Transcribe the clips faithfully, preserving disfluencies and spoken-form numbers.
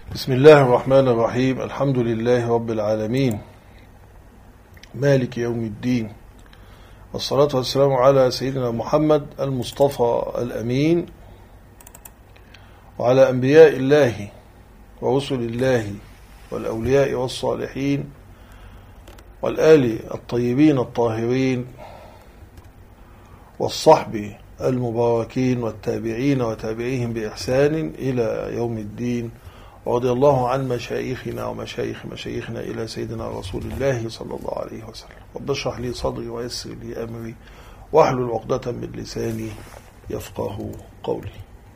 بسم الله الرحمن الرحيم. الحمد لله رب العالمين، مالك يوم الدين، والصلاة والسلام على سيدنا محمد المصطفى الأمين، وعلى أنبياء الله ورسل الله والأولياء والصالحين والآل الطيبين الطاهرين والصحب المباركين والتابعين وتابعيهم بإحسان إلى يوم الدين. ورضي الله عن مشايخنا ومشايخ مشايخنا إلى سيدنا رسول الله صلى الله عليه وسلم. رب اشرح لي صدري ويسر لي أمري واحلل عقدة من لساني يفقه قولي.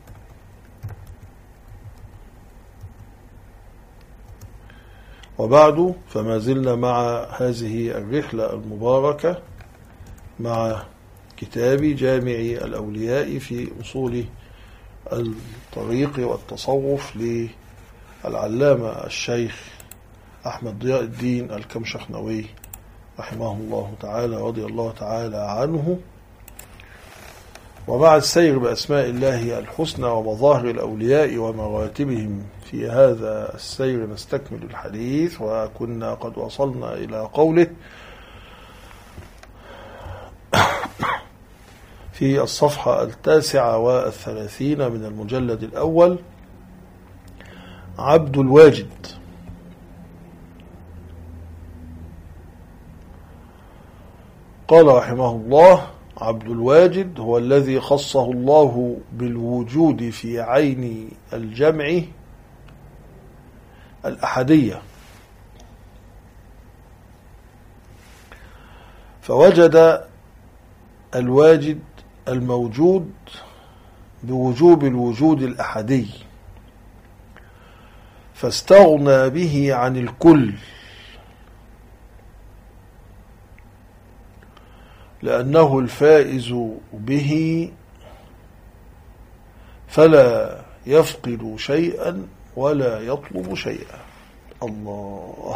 وبعد، فما زلنا مع هذه الرحلة المباركة مع كتاب جامع الأولياء في أصول الطريق والتصوف للعلامة الشيخ أحمد ضياء الدين الكمشخنوي رحمه الله تعالى، رضي الله تعالى عنه. ومع السير بأسماء الله الحسنى ومظاهر الأولياء ومراتبهم في هذا السير نستكمل الحديث، وكنا قد وصلنا إلى قوله في الصفحة التاسعة والثلاثين من المجلد الأول: عبد الواجد. قال رحمه الله: عبد الواجد هو الذي خصه الله بالوجود في عين الجمع الأحدية، فوجد الواجد الموجود بوجوب الوجود الأحدي، فاستغنى به عن الكل، لأنه الفائز به فلا يفقد شيئا ولا يطلب شيئا. الله،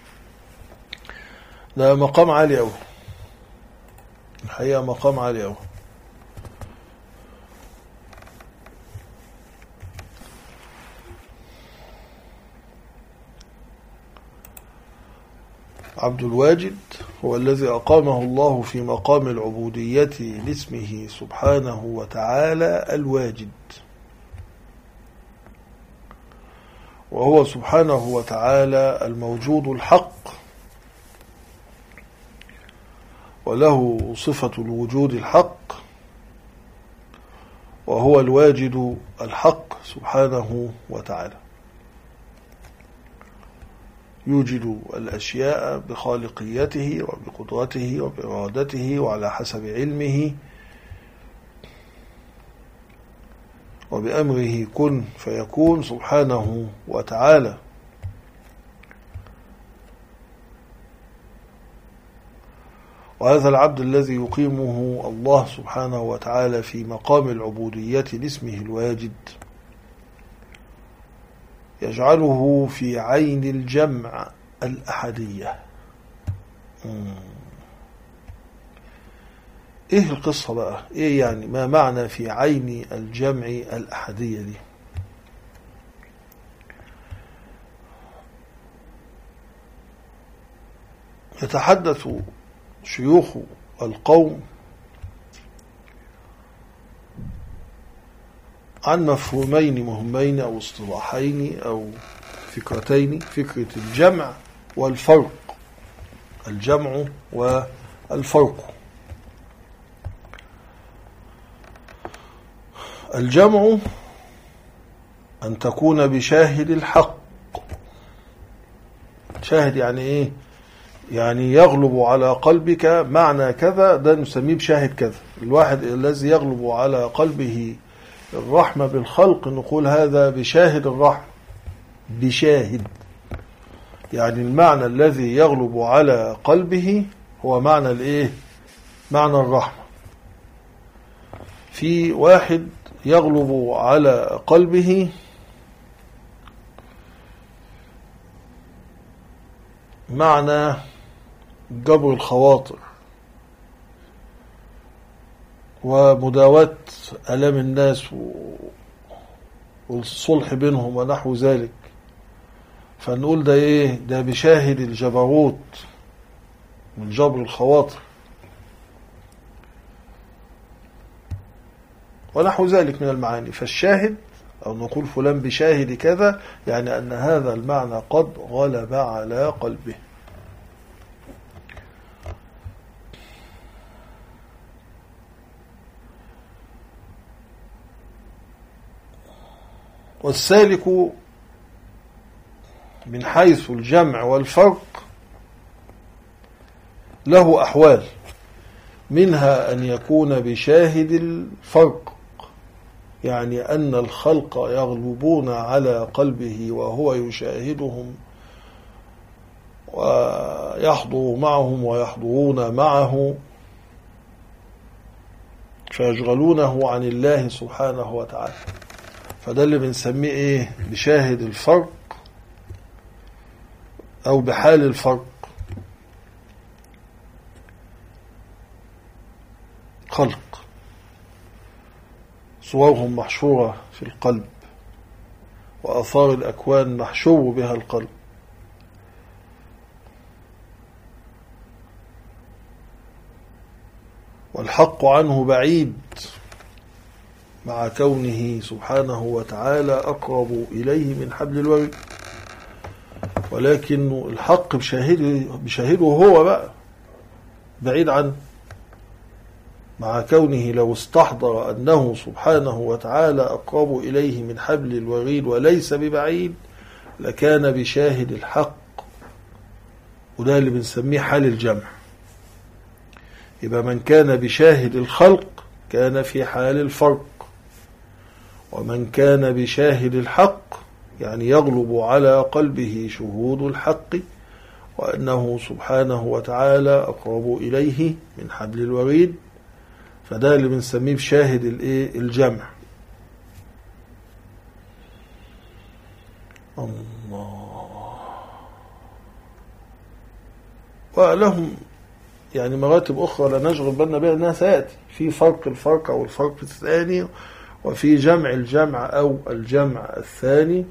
ده مقام عالي أوي الحقيقة، مقام عالي أوي. عبد الواجد هو الذي أقامه الله في مقام العبودية لاسمه سبحانه وتعالى الواجد، وهو سبحانه وتعالى الموجود الحق، وله صفة الوجود الحق، وهو الواجد الحق سبحانه وتعالى، يوجد الأشياء بخالقيته وبقدرته وبإرادته وعلى حسب علمه وبأمره كن فيكون سبحانه وتعالى. وهذا العبد الذي يقيمه الله سبحانه وتعالى في مقام العبودية لاسمه الواجد يجعله في عين الجمع الأحدية. مم. ايه القصة بقى؟ ايه يعني ما معنى في عين الجمع الأحدية دي؟ يتحدث شيوخ القوم عن مفهومين مهمين أو اصطلاحين أو فكرتين: فكرة الجمع والفرق. الجمع والفرق. الجمع أن تكون بشاهد الحق. شاهد يعني إيه؟ يعني يغلب على قلبك معنى كذا، ده نسميه بشاهد كذا. الواحد الذي يغلب على قلبه الرحمة بالخلق نقول هذا بشاهد الرحمة. بشاهد يعني المعنى الذي يغلب على قلبه هو معنى الايه؟ معنى الرحمة. في واحد يغلب على قلبه معنى جبر الخواطر ومداواة آلام الناس والصلح بينهم ونحو ذلك، فنقول ده ايه؟ ده بشاهد الجبروت من جبر الخواطر ونحو ذلك من المعاني. فالشاهد أو نقول فلان بشاهد كذا، يعني أن هذا المعنى قد غلب على قلبه. والسالك من حيث الجمع والفرق له أحوال، منها أن يكون بشاهد الفرق، يعني أن الخلق يغلبون على قلبه وهو يشاهدهم ويحضر معهم ويحضرون معه فيشغلونه عن الله سبحانه وتعالى. فده اللي بنسميه ايه؟ بشاهد الفرق أو بحال الفرق. خلق صورهم محشورة في القلب، وآثار الأكوان محشور بها القلب، والحق عنه بعيد مع كونه سبحانه وتعالى أقرب إليه من حبل الوريد، ولكن الحق بشاهده, بشاهده هو بقى بعيد عنه، مع كونه لو استحضر أنه سبحانه وتعالى أقرب إليه من حبل الوريد وليس ببعيد لكان بشاهد الحق. وده اللي بنسميه حال الجمع. يبقى من كان بشاهد الخلق كان في حال الفرق، ومن كان بشاهد الحق يعني يغلب على قلبه شهود الحق وأنه سبحانه وتعالى أقرب إليه من حبل الوريد، فده اللي بنسميه بشاهد الايه؟ الجمع. الله. ولهم يعني مراتب أخرى لا نشغل بالنا بها أنها سيأتي في فرق الفرق أو الفرق الثاني، وفي جمع الجمع أو الجمع الثاني.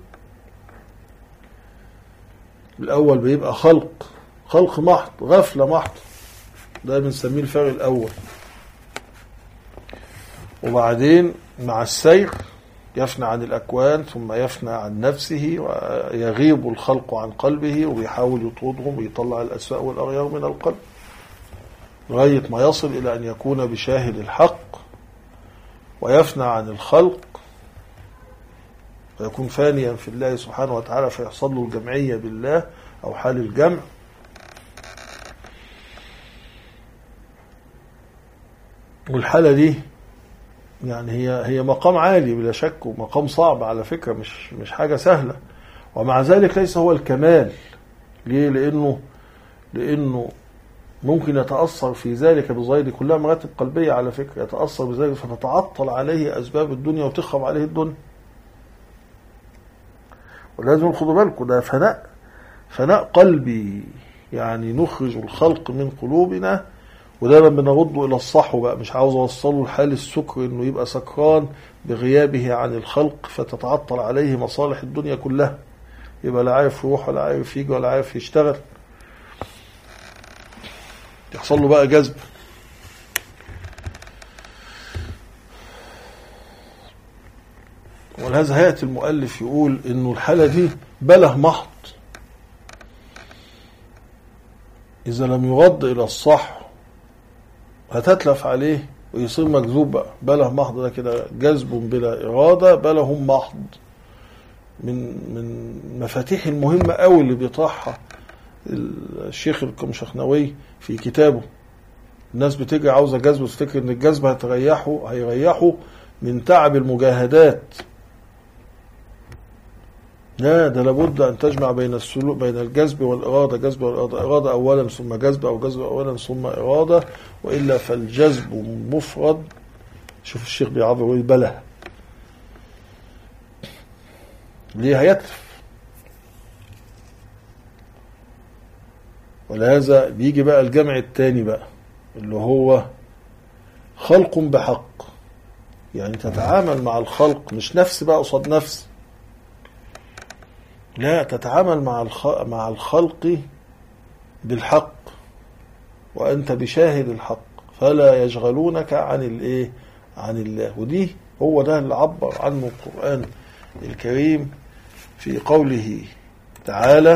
الأول بيبقى خلق خلق محض، غفلة محض، ده بنسميه الفرق الأول. وبعدين مع السير يفنى عن الأكوان ثم يفنى عن نفسه ويغيب الخلق عن قلبه ويحاول يطردهم ويطلع الأسواء والأغيار من القلب لغاية ما يصل إلى أن يكون بشاهد الحق ويفنى عن الخلق ويكون فانيا في الله سبحانه وتعالى، فيحصل له الجمعية بالله أو حال الجمع. والحالة دي يعني هي هي مقام عالي بلا شك، ومقام صعب على فكرة، مش مش حاجة سهلة، ومع ذلك ليس هو الكمال. ليه؟ لأنه لأنه ممكن يتأثر في ذلك بظاهر، كلها مراتب قلبية على فكرة، يتأثر بذلك فتتعطل عليه أسباب الدنيا وتخرب عليه الدنيا. ولازم ناخدوا بالكم ده فناء فناء قلبي، يعني نخرج الخلق من قلوبنا، ودايما بنرده إلى الصحو بقى. مش عاوز أوصله لحال السكر إنه يبقى سكران بغيابه عن الخلق فتتعطل عليه مصالح الدنيا كلها، يبقى لا عارف يروح ولا عارف يجي ولا عارف يشتغل، يحصل له بقى جذب. ولهذا هيئة المؤلف يقول إنه الحالة دي بله محض، إذا لم يرد إلى الصح هتتلف عليه ويصير مجذوب بقى. بله محض ده كده جذب بلا إرادة، بله محض من من مفاتيح المهمة قوي اللي بيطرحها الشيخ القمشخنوي في كتابه. الناس بتيجي عاوزة جذب وتفتكر إن الجذب هتريحه هيريحه من تعب المجاهدات. لا، ده لابد أن تجمع بين السلوك بين الجذب والإرادة، جذب والإرادة، إرادة أولا ثم جذب، أو جذب أولا ثم إرادة، وإلا فالجذب مفرد. شوف الشيخ بيعبر بله ليه هيتلف. ولهذا بيجي بقى الجمع الثاني بقى اللي هو خلق بحق، يعني تتعامل مع الخلق مش نفس بقى قصاد نفس، لا، تتعامل مع مع الخلق بالحق وأنت بشاهد الحق، فلا يشغلونك عن الايه عن الله. ودي هو ده اللي عبر عنه القرآن الكريم في قوله تعالى: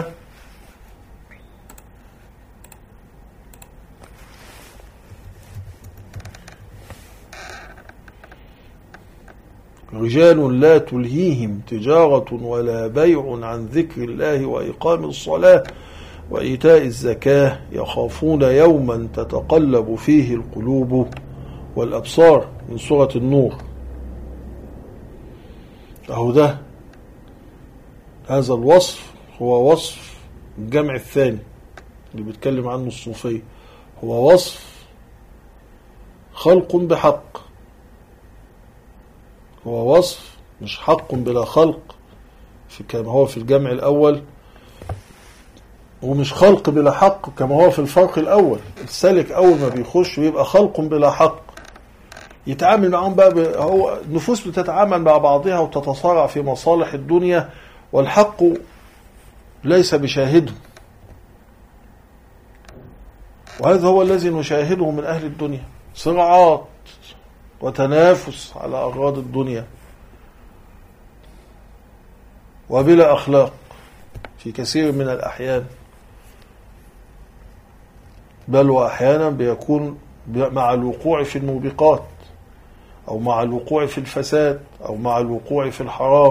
رجال لا تلهيهم تجارة ولا بيع عن ذكر الله وإقام الصلاة وإيتاء الزكاة يخافون يوما تتقلب فيه القلوب والأبصار، من سورة النور. أهو ده هذا الوصف هو وصف الجمع الثاني اللي بيتكلم عنه الصوفية، هو وصف خلق بحق، هو وصف مش حق بلا خلق في كما هو في الجمع الأول، ومش خلق بلا حق كما هو في الفرق الأول. السالك أول ما بيخش بيبقى خلق بلا حق، يتعامل معهم بقى، هو النفوس بتتعامل مع بعضها وتتصارع في مصالح الدنيا، والحق ليس بشاهده. وهذا هو الذي نشاهده من أهل الدنيا، صراعات وتنافس على أغراض الدنيا وبلا أخلاق في كثير من الأحيان، بل وأحيانا بيكون مع الوقوع في الموبقات أو مع الوقوع في الفساد أو مع الوقوع في الحرام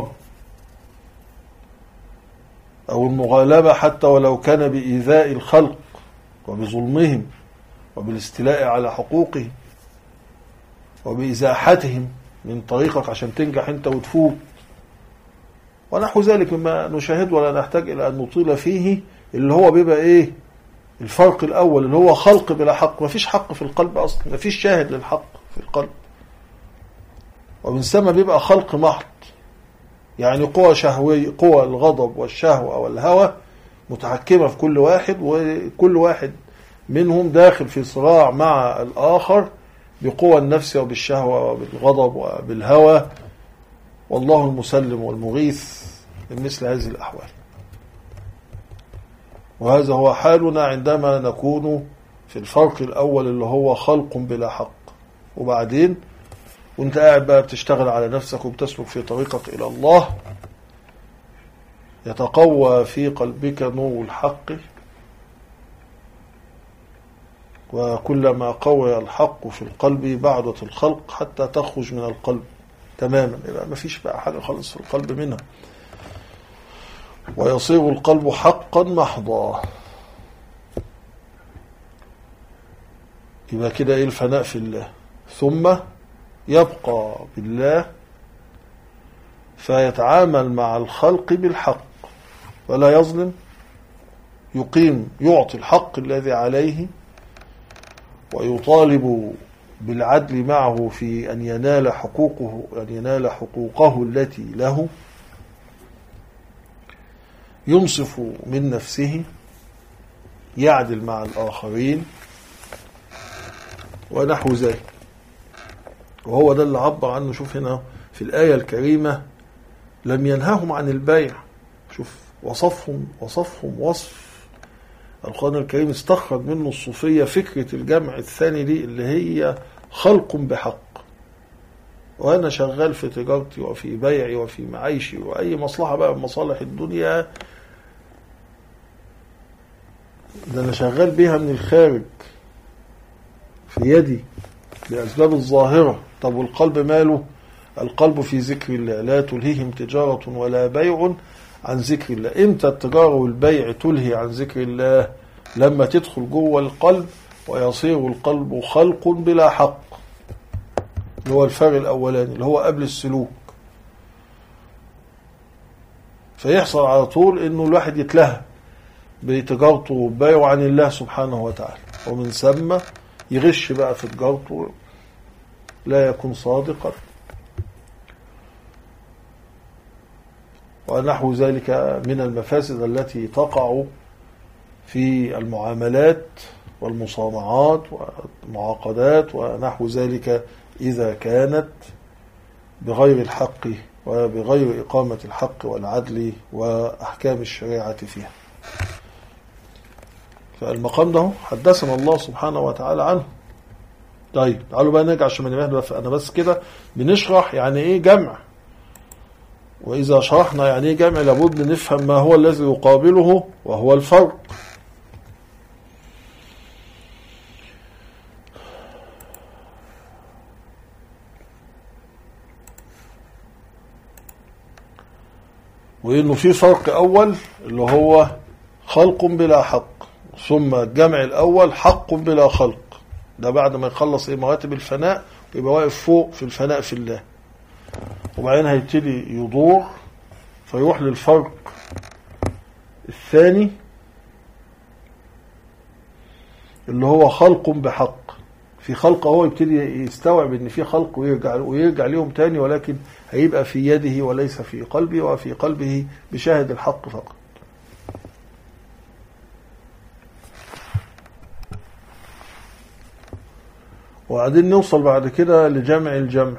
أو المغالبة، حتى ولو كان بإيذاء الخلق وبظلمهم وبالاستيلاء على حقوقهم وبإزاحتهم من طريقك عشان تنجح انت وتفوت ونحو ذلك مما نشاهد ولا نحتاج إلى أن نطيل فيه، اللي هو بيبقى إيه الفرق الأول اللي هو خلق بلا حق. ما فيش حق في القلب أصلا، ما فيش شاهد للحق في القلب، ومن ثم بيبقى خلق محض، يعني قوى شهوية، قوى الغضب والشهوة والهوى متحكمة في كل واحد، وكل واحد منهم داخل في صراع مع الآخر بقوى النفس وبالشهوة وبالغضب وبالهوى، والله المسلم والمغيث من مثل هذه الأحوال. وهذا هو حالنا عندما نكون في الفرق الأول اللي هو خلق بلا حق. وبعدين وانت قاعد بقى بتشتغل على نفسك وبتسلك في طريقك إلى الله، يتقوى في قلبك نور الحق، وكلما قوي الحق في القلب بعدت الخلق حتى تخرج من القلب تماما، يبقى ما فيش بقى حاجة خالص في القلب منها، ويصير القلب حقا محضا. يبقى كده ايه الفناء في الله، ثم يبقى بالله فيتعامل مع الخلق بالحق ولا يظلم، يقيم يعطي الحق الذي عليه ويطالب بالعدل معه في أن ينال حقوقه أن ينال حقوقه التي له، ينصف من نفسه، يعدل مع الآخرين ونحو ذلك. وهو ده اللي عبر عنه. شوف هنا في الآية الكريمة لم ينههم عن البيع، شوف وصفهم وصفهم وصف القرآن الكريم استخرج منه الصوفية فكرة الجمع الثاني دي اللي هي خلق بحق. وأنا شغال في تجارتي وفي بيعي وفي معيشي وأي مصلحة بقى من مصالح الدنيا، ده أنا شغال بيها من الخارج في يدي لأسباب الظاهرة. طب والقلب ماله؟ القلب في ذكر الله، لا تلهيهم تجارة ولا بيع عن ذكر الله. امتى التجارة والبيع تلهي عن ذكر الله؟ لما تدخل جوه القلب ويصير القلب خلق بلا حق، اللي هو الفرق الأولاني اللي هو قبل السلوك. فيحصل على طول انه الواحد يتلهى بتجارته وبيعه عن الله سبحانه وتعالى، ومن ثم يغش بقى في تجارته، لا يكون صادقا ونحو ذلك من المفاسد التي تقع في المعاملات والمصانعات والمعاقدات ونحو ذلك إذا كانت بغير الحق وبغير إقامة الحق والعدل وأحكام الشريعة فيها. فالمقام ده حدثنا الله سبحانه وتعالى عنه. طيب تعالوا بقى نرجع عشان ما نبهد، أنا بس كده بنشرح يعني إيه جمع، وإذا شرحنا يعني إيه جمع لابد نفهم ما هو الذي يقابله وهو الفرق. وإنه في فرق أول اللي هو خلق بلا حق، ثم الجمع الأول حق بلا خلق. ده بعد ما يخلص إيه مراتب الفناء ويبقى واقف فوق في الفناء في الله، وبعدين هيبتدي يدور فيروح للفرق الثاني اللي هو خلق بحق. في خلق هو يبتدي يستوعب ان في خلق ويرجع ويرجع ليهم تاني، ولكن هيبقى في يده وليس في قلبه، وفي قلبه بشاهد الحق فقط. وبعدين نوصل بعد كده لجمع الجمع،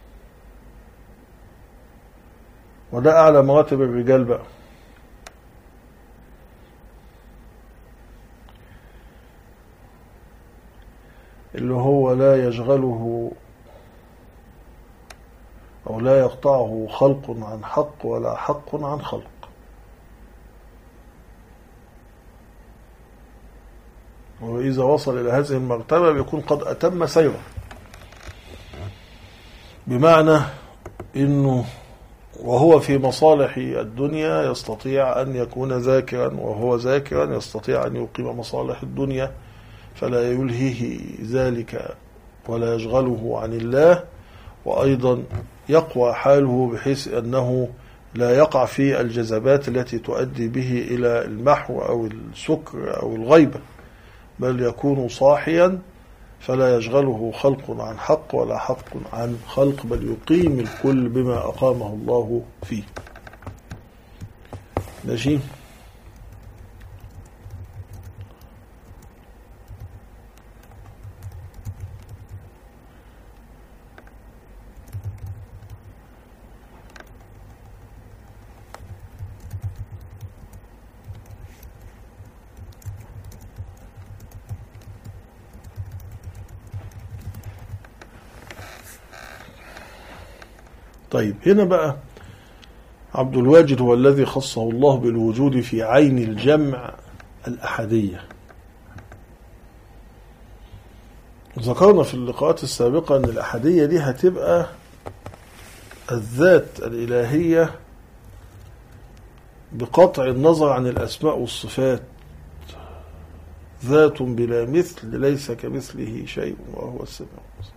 وده أعلى مراتب الرجال بقى. اللي هو لا يشغله أو لا يقطعه خلق عن حق ولا حق عن خلق. وإذا وصل إلى هذه المرتبة بيكون قد أتم سيره، بمعنى إنه وهو في مصالح الدنيا يستطيع أن يكون ذاكرا، وهو ذاكرا يستطيع أن يقيم مصالح الدنيا، فلا يلهيه ذلك ولا يشغله عن الله. وأيضا يقوى حاله بحيث أنه لا يقع في الجذبات التي تؤدي به إلى المحو أو السكر أو الغيبة، بل يكون صاحيا فلا يشغله خلق عن حق ولا حق عن خلق، بل يقيم الكل بما أقامه الله فيه. ماشي. طيب هنا بقى عبد الواجد هو الذي خصه الله بالوجود في عين الجمع الأحدية. ذكرنا في اللقاءات السابقة أن الأحدية دي هتبقى الذات الإلهية بقطع النظر عن الأسماء والصفات، ذات بلا مثل ليس كمثله شيء وهو السميع البصير.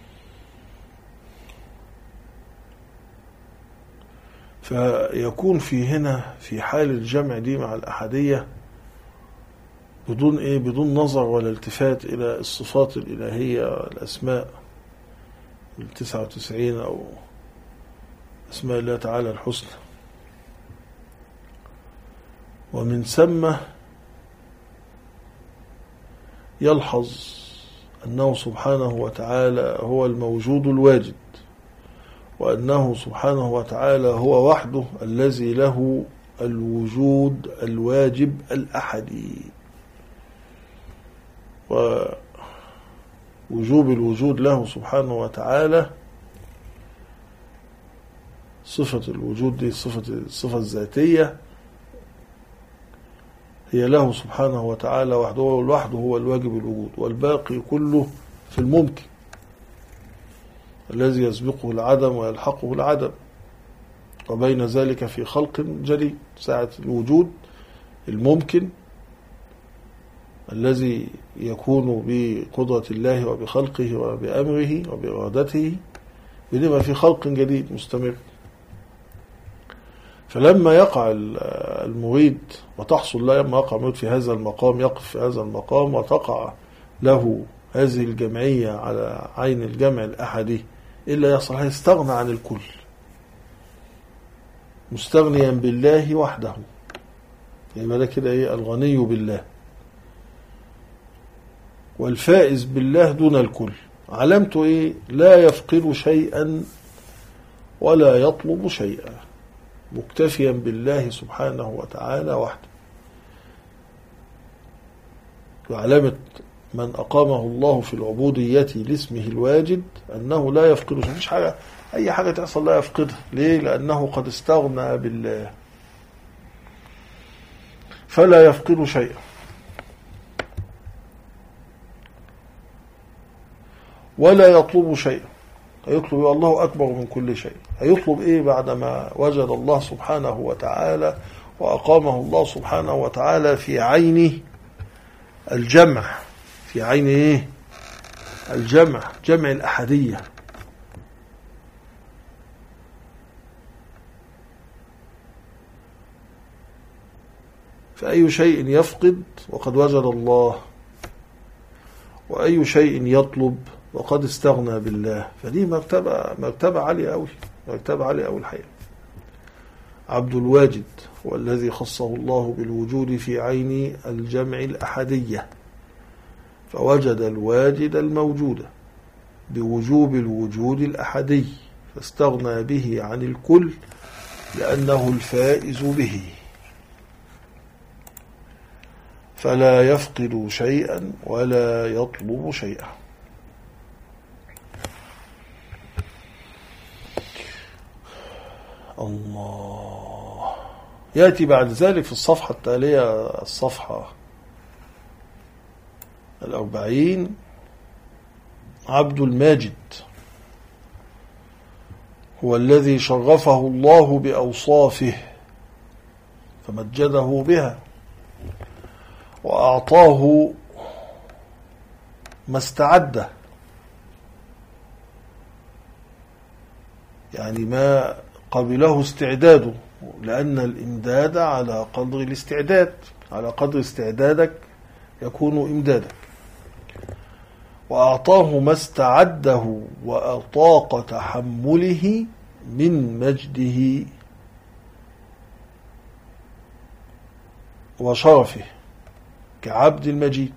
فيكون في هنا في حال الجمع دي مع الأحدية بدون إيه بدون نظر ولا التفات إلى الصفات الإلهية، الأسماء التسعة وتسعين أو أسماء الله تعالى الحسنى. ومن ثم يلحظ أنه سبحانه وتعالى هو الموجود الواجد، وأنه سبحانه وتعالى هو وحده الذي له الوجود الواجب الأحدي. ووجوب الوجود له سبحانه وتعالى صفة الوجود دي صفة الصفة الذاتية هي له سبحانه وتعالى وحده، والوحده هو الواجب الوجود، والباقي كله في الممكن الذي يسبقه العدم ويلحقه العدم، وبين ذلك في خلق جديد. ساعة الوجود الممكن الذي يكون بقدرة الله وبخلقه وبأمره وبإرادته، بنبقى في خلق جديد مستمر. فلما يقع المريد وتحصل له، لما يقع المريد في هذا المقام، يقف في هذا المقام وتقع له هذه الجمعية على عين الجمع الأحدي، إلا يصل يستغنى عن الكل، مستغنيا بالله وحده. يبقى ده كده إيه؟ الغني بالله والفائز بالله دون الكل. علامته إيه؟ لا يفقد شيئا ولا يطلب شيئا، مكتفيا بالله سبحانه وتعالى وحده. وعلامة من أقامه الله في العبودية لاسمه الواجد أنه لا يفقد، مفيش حاجة أي حاجة تحصل لا يفقدها. ليه؟ لأنه قد استغنى بالله فلا يفقد شيئا. ولا يطلب شيئا، هيطلب الله أكبر من كل شيء. هيطلب إيه بعدما وجد الله سبحانه وتعالى وأقامه الله سبحانه وتعالى في عين الجمع، في عين إيه؟ الجمع، جمع الأحدية. فأي شيء يفقد وقد وجد الله، وأي شيء يطلب وقد استغنى بالله. فدي مرتبة مرتبة عالية أوي، مرتبة عالية أوي الحقيقة. عبد الواجد هو الذي خصه الله بالوجود في عين الجمع الأحدية، فوجد الواجد الموجود بوجوب الوجود الأحدي، فاستغنى به عن الكل لأنه الفائز به، فلا يفقد شيئا ولا يطلب شيئا. الله. يأتي بعد ذلك في الصفحة التالية، الصفحة الأربعين، عبد الماجد هو الذي شرفه الله بأوصافه فمجده بها، وأعطاه ما استعده، يعني ما قبله استعداده، لأن الإمداد على قدر الاستعداد، على قدر استعدادك يكون إمدادك. وأعطاه ما استعده وأطاق تحمله من مجده وشرفه كعبد المجيد.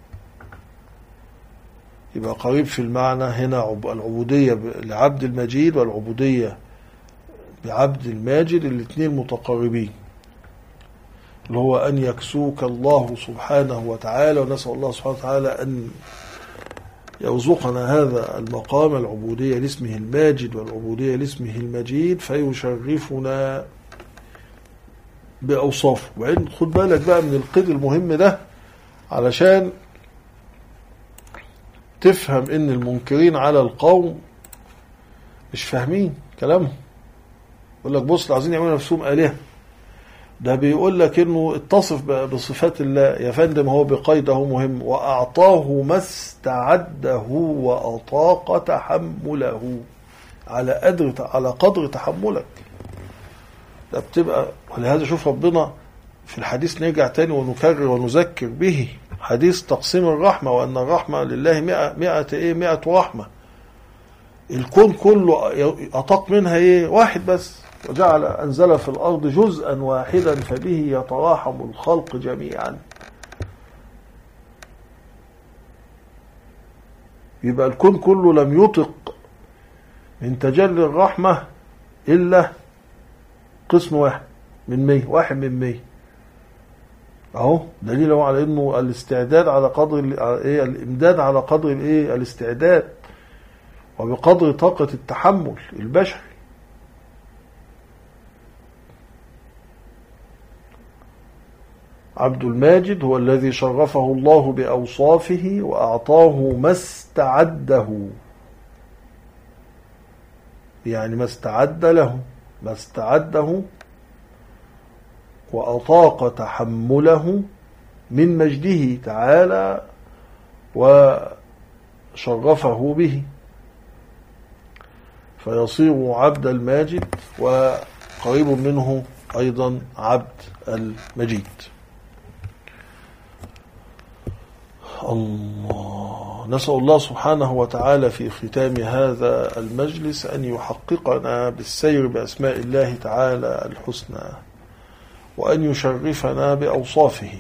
يبقى قريب في المعنى هنا العبودية لعبد المجيد والعبودية بعبد الماجد، الاثنين متقاربين، اللي هو أن يكسوك الله سبحانه وتعالى. ونسأل الله سبحانه وتعالى أن يرزقنا هذا المقام، العبودية لاسمه الماجد والعبودية لاسمه المجيد، فيشرفنا بأوصافه. وبعدين خد بالك بقى من القيد المهم ده علشان تفهم ان المنكرين على القوم مش فاهمين كلامهم. يقول لك بص عايزين يعملوا نفسهم آلهة، ده بيقول لك انه اتصف بصفات الله يا فندم، هو بقيده مهم، واعطاه ما استعده واطاق تحمله على قدر على قدر تحملك. ده بتبقى، ولهذا شوف ربنا في الحديث، نرجع تاني ونكرر ونذكر به، حديث تقسيم الرحمة، وأن الرحمة لله مئة مئة إيه مئة رحمة. الكون كله أطاق منها إيه؟ واحد بس. وجعل أنزل في الأرض جزءا واحدا فبه يتراحم الخلق جميعا. يبقى الكون كله لم يطق من تجلي الرحمة إلا قسم واحد من مية، واحد من مية. اهو دليل على انه الاستعداد على قدر ايه، الامداد على قدر الايه، الاستعداد، وبقدر طاقة التحمل البشري. عبد الماجد هو الذي شرفه الله بأوصافه وأعطاه ما استعده، يعني ما استعد له، ما استعده وأطاق تحمله من مجده تعالى وشرفه به، فيصير عبد الماجد، وقريب منه أيضا عبد المجيد. الله. نسأل الله سبحانه وتعالى في ختام هذا المجلس أن يحققنا بالسير بأسماء الله تعالى الحسنى، وأن يشرفنا بأوصافه،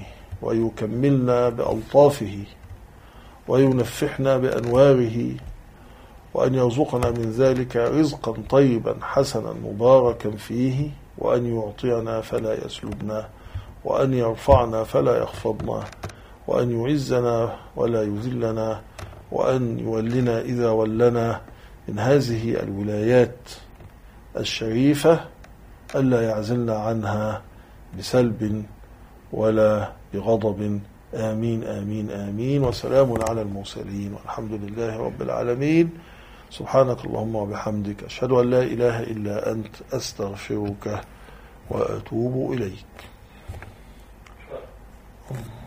ويكملنا بألطافه، وينفحنا بأنواره، وأن يرزقنا من ذلك رزقا طيبا حسنا مباركا فيه، وأن يعطينا فلا يسلبنا، وأن يرفعنا فلا يخفضنا، وأن يعزنا ولا يذلنا، وأن يولنا إذا ولنا من هذه الولايات الشريفة ألا يعزلنا عنها بسلب ولا بغضب. آمين آمين آمين. وسلام على المرسلين والحمد لله رب العالمين. سبحانك اللهم وبحمدك، أشهد أن لا إله إلا أنت، أستغفرك وأتوب إليك.